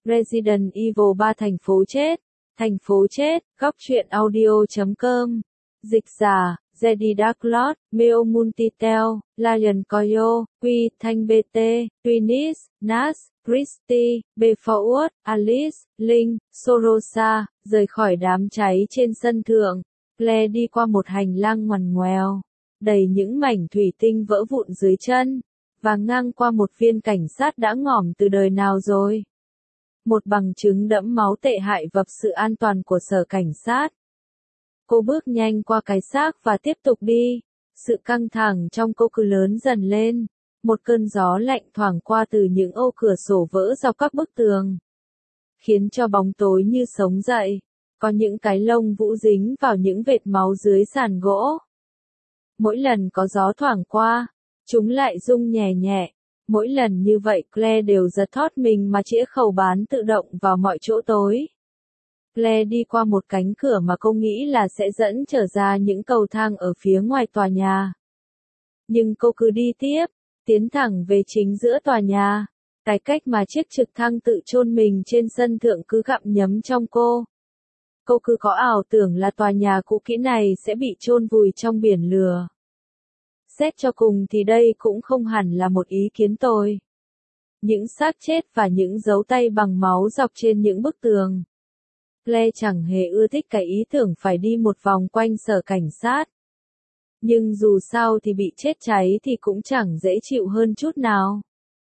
Resident Evil 3 thành phố chết, góc truyện audio.com, dịch giả, Jedi Dark Lord, Meo Multitel, Lion Coyo, Quy, Thanh BT, Twinis, Nas, Christy, Beforward, Alice, Linh, Sorosa, rời khỏi đám cháy trên sân thượng. Claire đi qua một hành lang ngoằn ngoèo, đầy những mảnh thủy tinh vỡ vụn dưới chân, và ngang qua một viên cảnh sát đã ngỏm từ đời nào rồi. Một bằng chứng đẫm máu tệ hại vập sự an toàn của sở cảnh sát. Cô bước nhanh qua cái xác và tiếp tục đi. Sự căng thẳng trong cô cứ lớn dần lên. Một cơn gió lạnh thoảng qua từ những ô cửa sổ vỡ dọc các bức tường, khiến cho bóng tối như sống dậy. Có những cái lông vũ dính vào những vệt máu dưới sàn gỗ. Mỗi lần có gió thoảng qua, chúng lại rung nhẹ nhẹ. Mỗi lần như vậy Claire đều giật thót mình mà chĩa khẩu bán tự động vào mọi chỗ tối. Claire đi qua một cánh cửa mà cô nghĩ là sẽ dẫn trở ra những cầu thang ở phía ngoài tòa nhà. Nhưng cô cứ đi tiếp, tiến thẳng về chính giữa tòa nhà. Cái cách mà chiếc trực thăng tự chôn mình trên sân thượng cứ gặm nhấm trong cô. Cô cứ có ảo tưởng là tòa nhà cũ kỹ này sẽ bị chôn vùi trong biển lửa. Xét cho cùng thì đây cũng không hẳn là một ý kiến tồi. Những xác chết và những dấu tay bằng máu dọc trên những bức tường. Claire chẳng hề ưa thích cái ý tưởng phải đi một vòng quanh sở cảnh sát. Nhưng dù sao thì bị chết cháy thì cũng chẳng dễ chịu hơn chút nào.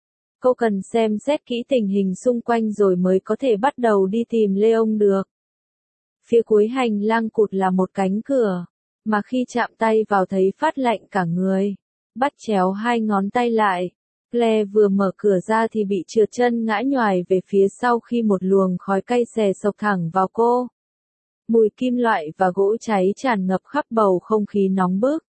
Cô cần xem xét kỹ tình hình xung quanh rồi mới có thể bắt đầu đi tìm Leon được. Phía cuối hành lang cụt là một cánh cửa, mà khi chạm tay vào thấy phát lạnh cả người. Bắt chéo hai ngón tay lại, Claire vừa mở cửa ra thì bị trượt chân ngã nhoài về phía sau khi một luồng khói cay xè xộc thẳng vào cô. Mùi kim loại và gỗ cháy tràn ngập khắp bầu không khí nóng bức.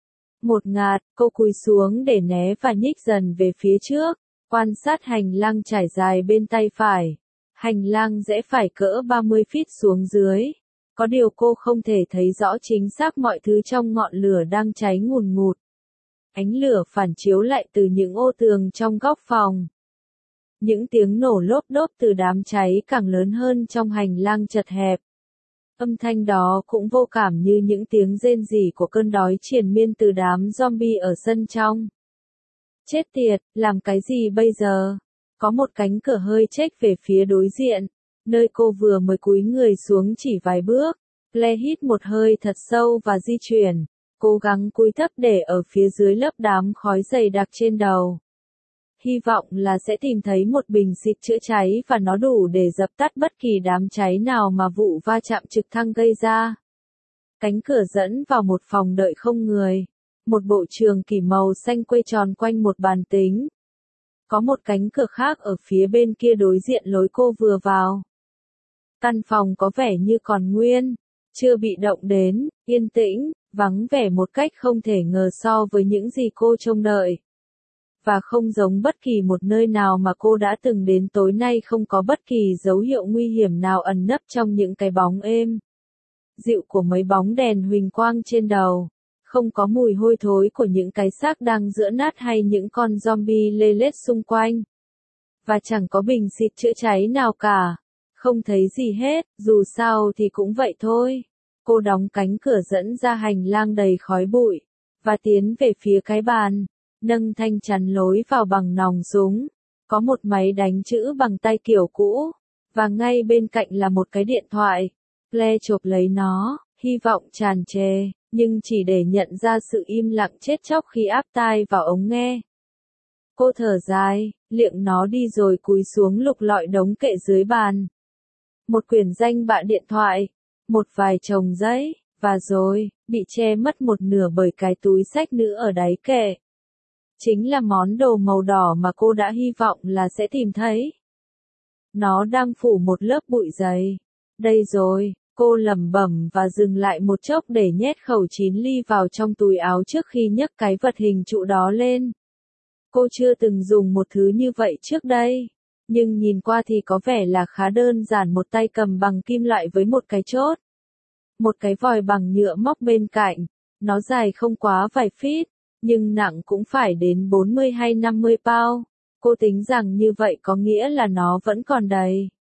Một ngạt, cô cúi xuống để né và nhích dần về phía trước, quan sát hành lang trải dài bên tay phải. Hành lang rẽ phải cỡ 30 feet xuống dưới. Có điều cô không thể thấy rõ chính xác mọi thứ trong ngọn lửa đang cháy ngùn ngụt. Ánh lửa phản chiếu lại từ những ô tường trong góc phòng. Những tiếng nổ lốp đốp từ đám cháy càng lớn hơn trong hành lang chật hẹp. Âm thanh đó cũng vô cảm như những tiếng rên rỉ của cơn đói triền miên từ đám zombie ở sân trong. Chết tiệt, làm cái gì bây giờ? Có một cánh cửa hơi chếch về phía đối diện, nơi cô vừa mới cúi người xuống chỉ vài bước. Claire hít một hơi thật sâu và di chuyển, cố gắng cúi thấp để ở phía dưới lớp đám khói dày đặc trên đầu. Hy vọng là sẽ tìm thấy một bình xịt chữa cháy và nó đủ để dập tắt bất kỳ đám cháy nào mà vụ va chạm trực thăng gây ra. Cánh cửa dẫn vào một phòng đợi không người. Một bộ trường kỷ màu xanh quay tròn quanh một bàn tính. Có một cánh cửa khác ở phía bên kia đối diện lối cô vừa vào. Căn phòng có vẻ như còn nguyên, chưa bị động đến, yên tĩnh, vắng vẻ một cách không thể ngờ so với những gì cô trông đợi. Và không giống bất kỳ một nơi nào mà cô đã từng đến tối nay, không có bất kỳ dấu hiệu nguy hiểm nào ẩn nấp trong những cái bóng êm dịu của mấy bóng đèn huỳnh quang trên đầu. Không có mùi hôi thối của những cái xác đang giữa nát hay những con zombie lê lết xung quanh. Và chẳng có bình xịt chữa cháy nào cả. Không thấy gì hết, dù sao thì cũng vậy thôi. Cô đóng cánh cửa dẫn ra hành lang đầy khói bụi, và tiến về phía cái bàn, nâng thanh chắn lối vào bằng nòng súng. Có một máy đánh chữ bằng tay kiểu cũ, và ngay bên cạnh là một cái điện thoại. Claire chộp lấy nó, hy vọng tràn trề, nhưng chỉ để nhận ra sự im lặng chết chóc khi áp tai vào ống nghe. Cô thở dài, liệng nó đi rồi cúi xuống lục lọi đống kệ dưới bàn. Một quyển danh bạ điện thoại, một vài chồng giấy, và rồi, bị che mất một nửa bởi cái túi xách nữ ở đáy kệ. Chính là món đồ màu đỏ mà cô đã hy vọng là sẽ tìm thấy. Nó đang phủ một lớp bụi dày. Đây rồi, cô lẩm bẩm và dừng lại một chốc để nhét khẩu 9 ly vào trong túi áo trước khi nhấc cái vật hình trụ đó lên. Cô chưa từng dùng một thứ như vậy trước đây. Nhưng nhìn qua thì có vẻ là khá đơn giản, một tay cầm bằng kim loại với một cái chốt. Một cái vòi bằng nhựa móc bên cạnh. Nó dài không quá vài feet, nhưng nặng cũng phải đến 40 hay 50 pound. Cô tính rằng như vậy có nghĩa là nó vẫn còn đầy.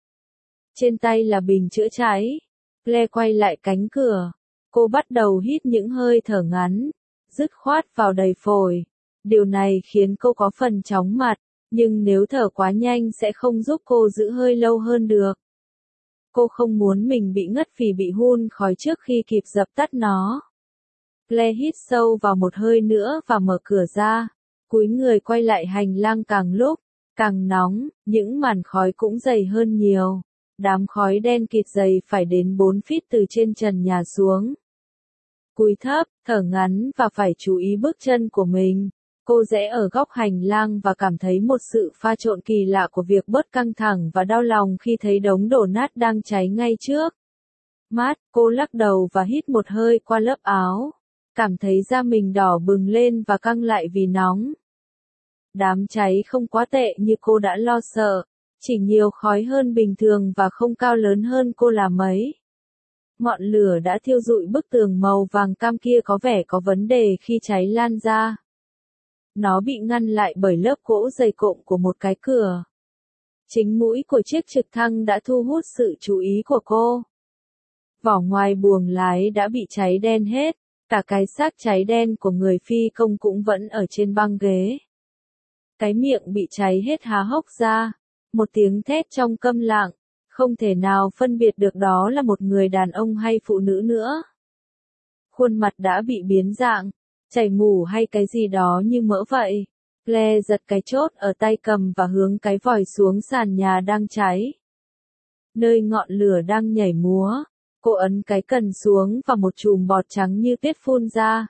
Trên tay là bình chữa cháy. Claire quay lại cánh cửa. Cô bắt đầu hít những hơi thở ngắn, dứt khoát vào đầy phổi. Điều này khiến cô có phần chóng mặt, nhưng nếu thở quá nhanh sẽ không giúp cô giữ hơi lâu hơn được. Cô không muốn mình bị ngất vì bị hun khói trước khi kịp dập tắt nó. Claire hít sâu vào một hơi nữa và mở cửa ra. Cúi người quay lại hành lang, càng lúc càng nóng, những màn khói cũng dày hơn nhiều. Đám khói đen kịt dày phải đến 4 feet từ trên trần nhà xuống. Cúi thấp, thở ngắn và phải chú ý bước chân của mình. Cô rẽ ở góc hành lang và cảm thấy một sự pha trộn kỳ lạ của việc bớt căng thẳng và đau lòng khi thấy đống đổ nát đang cháy ngay trước mắt. Cô lắc đầu và hít một hơi qua lớp áo. Cảm thấy da mình đỏ bừng lên và căng lại vì nóng. Đám cháy không quá tệ như cô đã lo sợ. Chỉ nhiều khói hơn bình thường và không cao lớn hơn cô là mấy. Ngọn lửa đã thiêu rụi bức tường màu vàng cam kia, có vẻ có vấn đề khi cháy lan ra. Nó bị ngăn lại bởi lớp gỗ dày cộm của một cái cửa. Chính mũi của chiếc trực thăng đã thu hút sự chú ý của cô. Vỏ ngoài buồng lái đã bị cháy đen hết, cả cái xác cháy đen của người phi công cũng vẫn ở trên băng ghế. Cái miệng bị cháy hết há hốc ra, một tiếng thét trong câm lặng, không thể nào phân biệt được đó là một người đàn ông hay phụ nữ nữa. Khuôn mặt đã bị biến dạng, chảy mủ hay cái gì đó như mỡ vậy. Claire giật cái chốt ở tay cầm và hướng cái vòi xuống sàn nhà đang cháy. Nơi ngọn lửa đang nhảy múa, cô ấn cái cần xuống và một chùm bọt trắng như tuyết phun ra.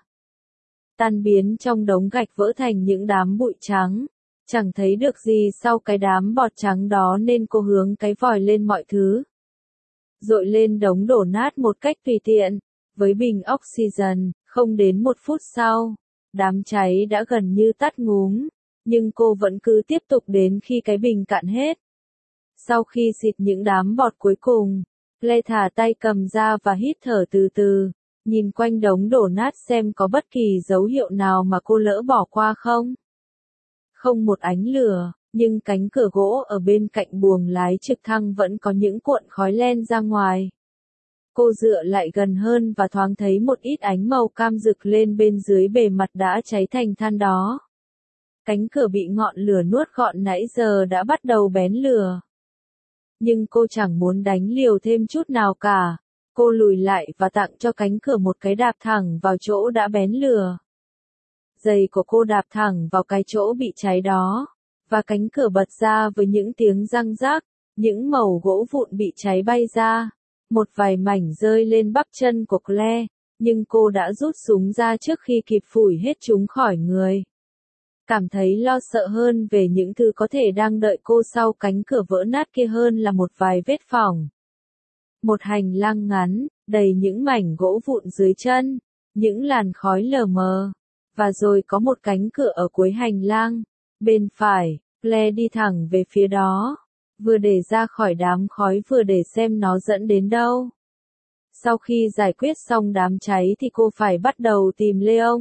Tan biến trong đống gạch vỡ thành những đám bụi trắng. Chẳng thấy được gì sau cái đám bọt trắng đó nên cô hướng cái vòi lên mọi thứ. Dội lên đống đổ nát một cách tùy tiện, với bình oxygen, không đến 1 phút sau, đám cháy đã gần như tắt ngúm, nhưng cô vẫn cứ tiếp tục đến khi cái bình cạn hết. Sau khi xịt những đám bọt cuối cùng, Claire thả tay cầm ra và hít thở từ từ, nhìn quanh đống đổ nát xem có bất kỳ dấu hiệu nào mà cô lỡ bỏ qua không. Không một ánh lửa, nhưng cánh cửa gỗ ở bên cạnh buồng lái trực thăng vẫn có những cuộn khói len ra ngoài. Cô dựa lại gần hơn và thoáng thấy một ít ánh màu cam rực lên bên dưới bề mặt đã cháy thành than đó. Cánh cửa bị ngọn lửa nuốt gọn nãy giờ đã bắt đầu bén lửa. Nhưng cô chẳng muốn đánh liều thêm chút nào cả. Cô lùi lại và tặng cho cánh cửa một cái đạp thẳng vào chỗ đã bén lửa. Giày của cô đạp thẳng vào cái chỗ bị cháy đó, và cánh cửa bật ra với những tiếng răng rác, những mẩu gỗ vụn bị cháy bay ra. Một vài mảnh rơi lên bắp chân của Claire, nhưng cô đã rút súng ra trước khi kịp phủi hết chúng khỏi người. Cảm thấy lo sợ hơn về những thứ có thể đang đợi cô sau cánh cửa vỡ nát kia hơn là một vài vết phỏng. Một hành lang ngắn, đầy những mảnh gỗ vụn dưới chân, những làn khói lờ mờ. Và rồi có một cánh cửa ở cuối hành lang, bên phải. Claire đi thẳng về phía đó, vừa để ra khỏi đám khói vừa để xem nó dẫn đến đâu. Sau khi giải quyết xong đám cháy thì cô phải bắt đầu tìm Leon.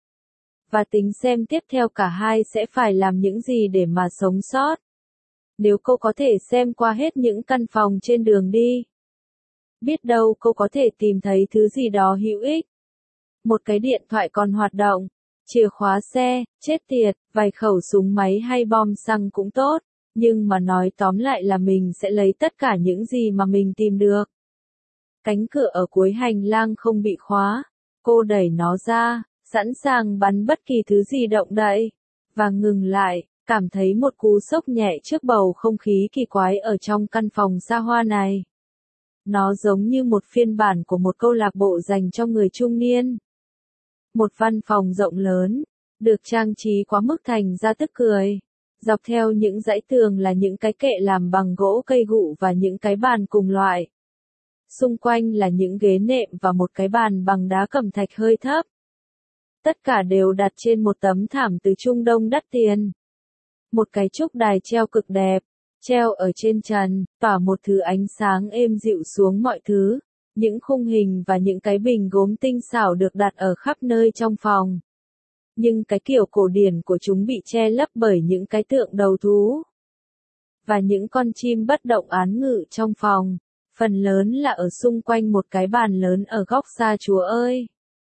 Và tính xem tiếp theo cả hai sẽ phải làm những gì để mà sống sót. Nếu cô có thể xem qua hết những căn phòng trên đường đi, biết đâu cô có thể tìm thấy thứ gì đó hữu ích. Một cái điện thoại còn hoạt động, chìa khóa xe, chết tiệt, vài khẩu súng máy hay bom xăng cũng tốt, nhưng mà nói tóm lại là mình sẽ lấy tất cả những gì mà mình tìm được. Cánh cửa ở cuối hành lang không bị khóa, cô đẩy nó ra, sẵn sàng bắn bất kỳ thứ gì động đậy, và ngừng lại, cảm thấy một cú sốc nhẹ trước bầu không khí kỳ quái ở trong căn phòng xa hoa này. Nó giống như một phiên bản của một câu lạc bộ dành cho người trung niên. Một văn phòng rộng lớn, được trang trí quá mức thành ra tức cười. Dọc theo những dãy tường là những cái kệ làm bằng gỗ cây gụ và những cái bàn cùng loại. Xung quanh là những ghế nệm và một cái bàn bằng đá cẩm thạch hơi thấp. Tất cả đều đặt trên một tấm thảm từ Trung Đông đắt tiền. Một cái trúc đài treo cực đẹp, treo ở trên trần, tỏa một thứ ánh sáng êm dịu xuống mọi thứ. Những khung hình và những cái bình gốm tinh xảo được đặt ở khắp nơi trong phòng. Nhưng cái kiểu cổ điển của chúng bị che lấp bởi những cái tượng đầu thú. và những con chim bất động án ngự trong phòng, phần lớn là ở xung quanh một cái bàn lớn ở góc xa Chúa ơi.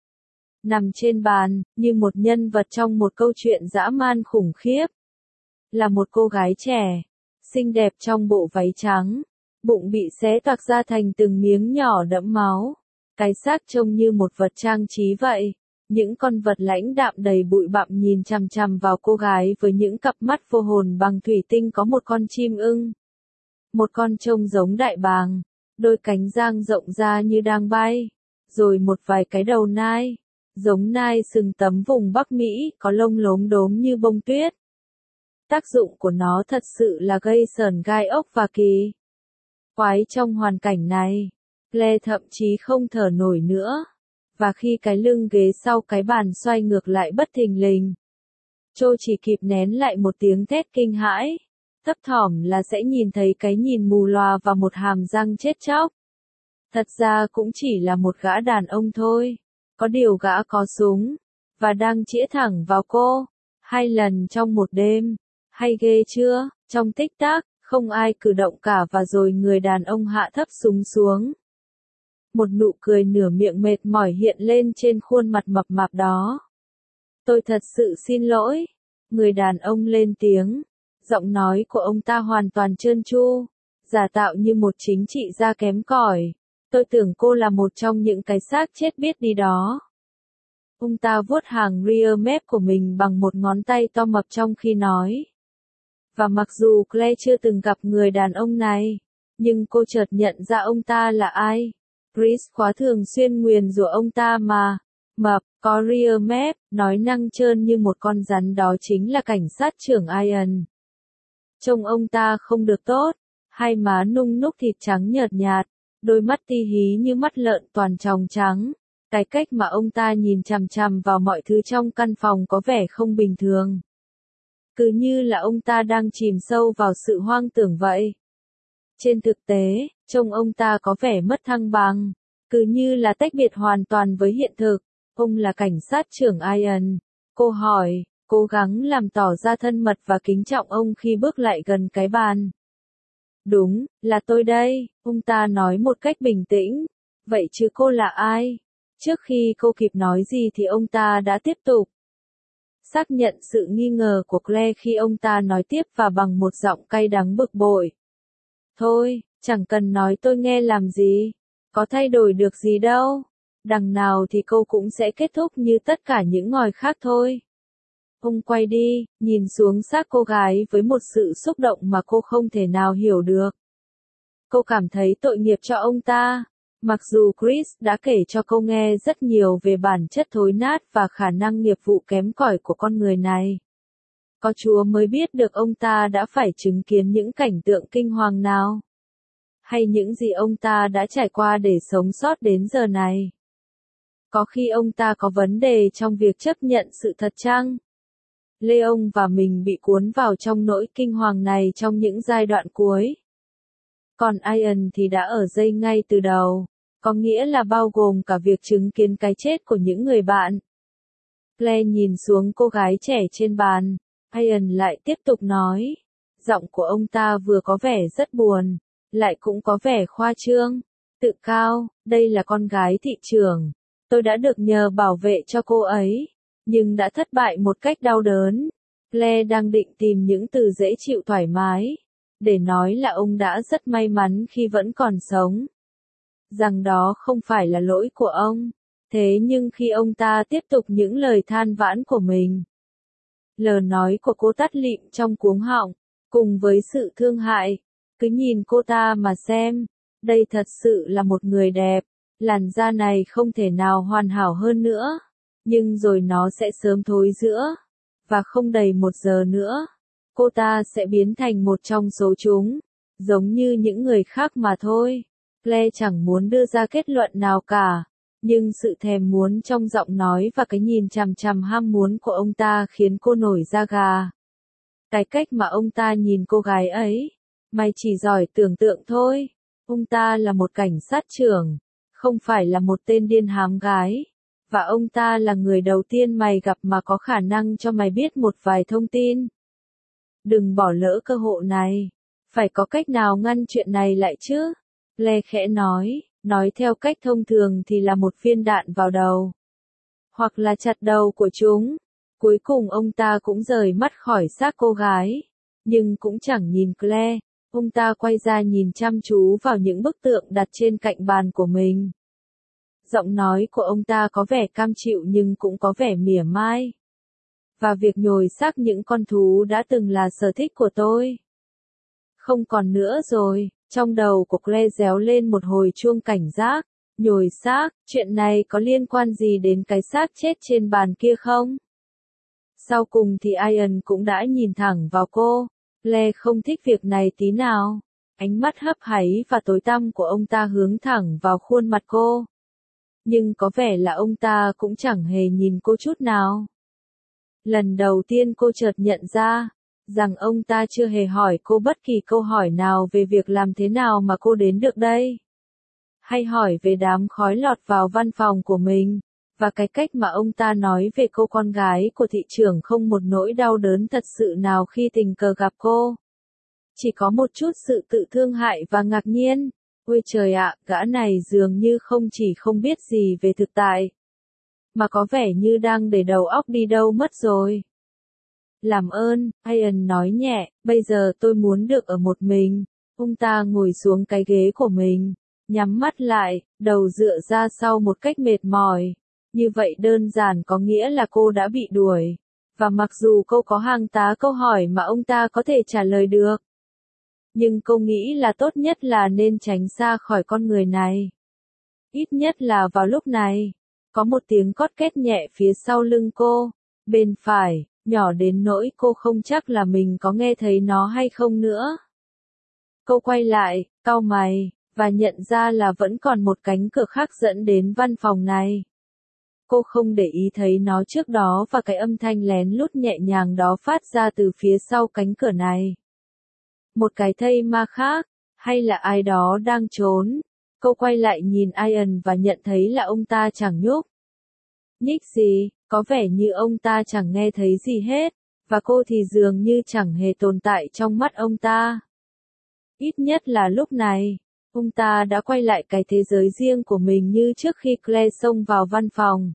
Nằm trên bàn, như một nhân vật trong một câu chuyện dã man khủng khiếp. Là một cô gái trẻ, xinh đẹp trong bộ váy trắng, bụng bị xé toạc ra thành từng miếng nhỏ đẫm máu. Cái xác trông như một vật trang trí vậy. Những con vật lãnh đạm đầy bụi bặm nhìn chằm chằm vào cô gái với những cặp mắt vô hồn bằng thủy tinh. Có một con chim ưng. Một con trông giống đại bàng, đôi cánh dang rộng ra như đang bay. Rồi một vài cái đầu nai, giống nai sừng tấm vùng Bắc Mỹ, có lông lốm đốm như bông tuyết. Tác dụng của nó thật sự là gây sởn gai ốc và kỳ quái trong hoàn cảnh này. Claire thậm chí không thở nổi nữa. Và khi cái lưng ghế sau cái bàn xoay ngược lại bất thình lình, Joe chỉ kịp nén lại một tiếng thét kinh hãi. Thấp thỏm là sẽ nhìn thấy cái nhìn mù lòa và một hàm răng chết chóc. Thật ra cũng chỉ là một gã đàn ông thôi. Có điều gã có súng, và đang chĩa thẳng vào cô. 2 lần trong một đêm. Hay ghê chưa? Trong tích tắc, không ai cử động cả và rồi người đàn ông hạ thấp súng xuống. Một nụ cười nửa miệng mệt mỏi hiện lên trên khuôn mặt mập mạp đó. Tôi thật sự xin lỗi. Người đàn ông lên tiếng. Giọng nói của ông ta hoàn toàn trơn tru, giả tạo như một chính trị gia kém cỏi. Tôi tưởng cô là một trong những cái xác chết biết đi đó. Ông ta vuốt hàng rear mép của mình bằng một ngón tay to mập trong khi nói. Và mặc dù Claire chưa từng gặp người đàn ông này, nhưng cô chợt nhận ra ông ta là ai. Chris quá thường xuyên nguyền rủa ông ta mà. Mập, có rear mép, nói năng trơn như một con rắn, đó chính là cảnh sát trưởng Ian. Trông ông ta không được tốt, 2 má nung núc thịt trắng nhợt nhạt, đôi mắt ti hí như mắt lợn toàn tròng trắng. Cái cách mà ông ta nhìn chằm chằm vào mọi thứ trong căn phòng có vẻ không bình thường. Cứ như là ông ta đang chìm sâu vào sự hoang tưởng vậy. Trên thực tế, trông ông ta có vẻ mất thăng bằng, cứ như là tách biệt hoàn toàn với hiện thực. Ông là cảnh sát trưởng Ian. Cô hỏi, cố gắng làm tỏ ra thân mật và kính trọng ông khi bước lại gần cái bàn. Đúng, là tôi đây, ông ta nói một cách bình tĩnh. Vậy chứ cô là ai? Trước khi cô kịp nói gì thì ông ta đã tiếp tục. Xác nhận sự nghi ngờ của Claire khi ông ta nói tiếp và bằng một giọng cay đắng bực bội. Thôi, chẳng cần nói tôi nghe làm gì. Có thay đổi được gì đâu. Đằng nào thì cô cũng sẽ kết thúc như tất cả những ngòi khác thôi. Ông quay đi, nhìn xuống xác cô gái với một sự xúc động mà cô không thể nào hiểu được. Cô cảm thấy tội nghiệp cho ông ta. Mặc dù Chris đã kể cho cô nghe rất nhiều về bản chất thối nát và khả năng nghiệp vụ kém cỏi của con người này. Có Chúa mới biết được ông ta đã phải chứng kiến những cảnh tượng kinh hoàng nào. Hay những gì ông ta đã trải qua để sống sót đến giờ này. Có khi ông ta có vấn đề trong việc chấp nhận sự thật chăng? Leon và mình bị cuốn vào trong nỗi kinh hoàng này trong những giai đoạn cuối. Còn Ian thì đã ở dây ngay từ đầu, có nghĩa là bao gồm cả việc chứng kiến cái chết của những người bạn. Claire nhìn xuống cô gái trẻ trên bàn, Ian lại tiếp tục nói. Giọng của ông ta vừa có vẻ rất buồn, lại cũng có vẻ khoa trương, tự cao, đây là con gái thị trưởng. Tôi đã được nhờ bảo vệ cho cô ấy, nhưng đã thất bại một cách đau đớn. Claire đang định tìm những từ dễ chịu thoải mái, để nói là ông đã rất may mắn khi vẫn còn sống. Rằng đó không phải là lỗi của ông. Thế nhưng khi ông ta tiếp tục những lời than vãn của mình, lời nói của cô tắt lịm trong cuống họng, cùng với sự thương hại. Cứ nhìn cô ta mà xem, đây thật sự là một người đẹp. Làn da này không thể nào hoàn hảo hơn nữa, nhưng rồi nó sẽ sớm thối rữa, và không đầy 1 giờ nữa, cô ta sẽ biến thành một trong số chúng, giống như những người khác mà thôi. Claire chẳng muốn đưa ra kết luận nào cả, nhưng sự thèm muốn trong giọng nói và cái nhìn chằm chằm ham muốn của ông ta khiến cô nổi da gà. Cái cách mà ông ta nhìn cô gái ấy, mày chỉ giỏi tưởng tượng thôi. Ông ta là một cảnh sát trưởng, không phải là một tên điên hám gái. Và ông ta là người đầu tiên mày gặp mà có khả năng cho mày biết một vài thông tin. Đừng bỏ lỡ cơ hội này. Phải có cách nào ngăn chuyện này lại chứ? Claire khẽ nói theo cách thông thường thì là một viên đạn vào đầu. Hoặc là chặt đầu của chúng. Cuối cùng ông ta cũng rời mắt khỏi xác cô gái. Nhưng cũng chẳng nhìn Claire. Ông ta quay ra nhìn chăm chú vào những bức tượng đặt trên cạnh bàn của mình. Giọng nói của ông ta có vẻ cam chịu nhưng cũng có vẻ mỉa mai. Và việc nhồi xác những con thú đã từng là sở thích của tôi. Không còn nữa rồi, trong đầu của Claire réo lên một hồi chuông cảnh giác. Nhồi xác, chuyện này có liên quan gì đến cái xác chết trên bàn kia không? Sau cùng thì Ian cũng đã nhìn thẳng vào cô. Claire không thích việc này tí nào. Ánh mắt hấp háy và tối tăm của ông ta hướng thẳng vào khuôn mặt cô. Nhưng có vẻ là ông ta cũng chẳng hề nhìn cô chút nào. Lần đầu tiên cô chợt nhận ra rằng ông ta chưa hề hỏi cô bất kỳ câu hỏi nào về việc làm thế nào mà cô đến được đây. Hay hỏi về đám khói lọt vào văn phòng của mình, và cái cách mà ông ta nói về cô con gái của thị trưởng không một nỗi đau đớn thật sự nào khi tình cờ gặp cô. Chỉ có một chút sự tự thương hại và ngạc nhiên. Ôi trời ạ, gã này dường như không chỉ không biết gì về thực tại, mà có vẻ như đang để đầu óc đi đâu mất rồi. Làm ơn, Ian nói nhẹ, bây giờ tôi muốn được ở một mình. Ông ta ngồi xuống cái ghế của mình, nhắm mắt lại, đầu dựa ra sau một cách mệt mỏi. Như vậy đơn giản có nghĩa là cô đã bị đuổi. Và mặc dù cô có hàng tá câu hỏi mà ông ta có thể trả lời được, nhưng cô nghĩ là tốt nhất là nên tránh xa khỏi con người này. Ít nhất là vào lúc này. Có một tiếng cót két nhẹ phía sau lưng cô, bên phải, nhỏ đến nỗi cô không chắc là mình có nghe thấy nó hay không nữa. Cô quay lại, cau mày, và nhận ra là vẫn còn một cánh cửa khác dẫn đến văn phòng này. Cô không để ý thấy nó trước đó và cái âm thanh lén lút nhẹ nhàng đó phát ra từ phía sau cánh cửa này. Một cái thây ma khác, hay là ai đó đang trốn. Cô quay lại nhìn Ian và nhận thấy là ông ta chẳng nhúc nhích gì, có vẻ như ông ta chẳng nghe thấy gì hết, và cô thì dường như chẳng hề tồn tại trong mắt ông ta. Ít nhất là lúc này, ông ta đã quay lại cái thế giới riêng của mình như trước khi Claire xông vào văn phòng.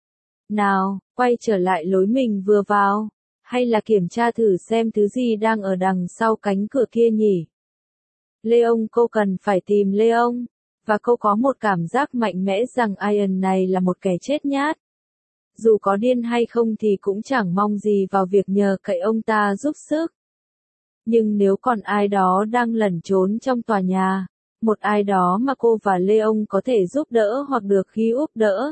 Nào, quay trở lại lối mình vừa vào, hay là kiểm tra thử xem thứ gì đang ở đằng sau cánh cửa kia nhỉ? Leon, cô cần phải tìm Leon, và cô có một cảm giác mạnh mẽ rằng Ian này là một kẻ chết nhát. Dù có điên hay không thì cũng chẳng mong gì vào việc nhờ cậy ông ta giúp sức. Nhưng nếu còn ai đó đang lẩn trốn trong tòa nhà, một ai đó mà cô và Leon có thể giúp đỡ hoặc được khi úp đỡ.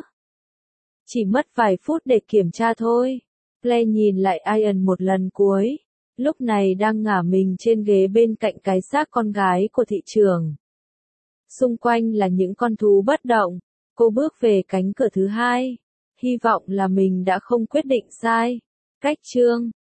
Chỉ mất vài phút để kiểm tra thôi. Claire nhìn lại Ian một lần cuối, lúc này đang ngả mình trên ghế bên cạnh cái xác con gái của thị trưởng. Xung quanh là những con thú bất động. Cô bước về cánh cửa thứ hai. Hy vọng là mình đã không quyết định sai. Cách chương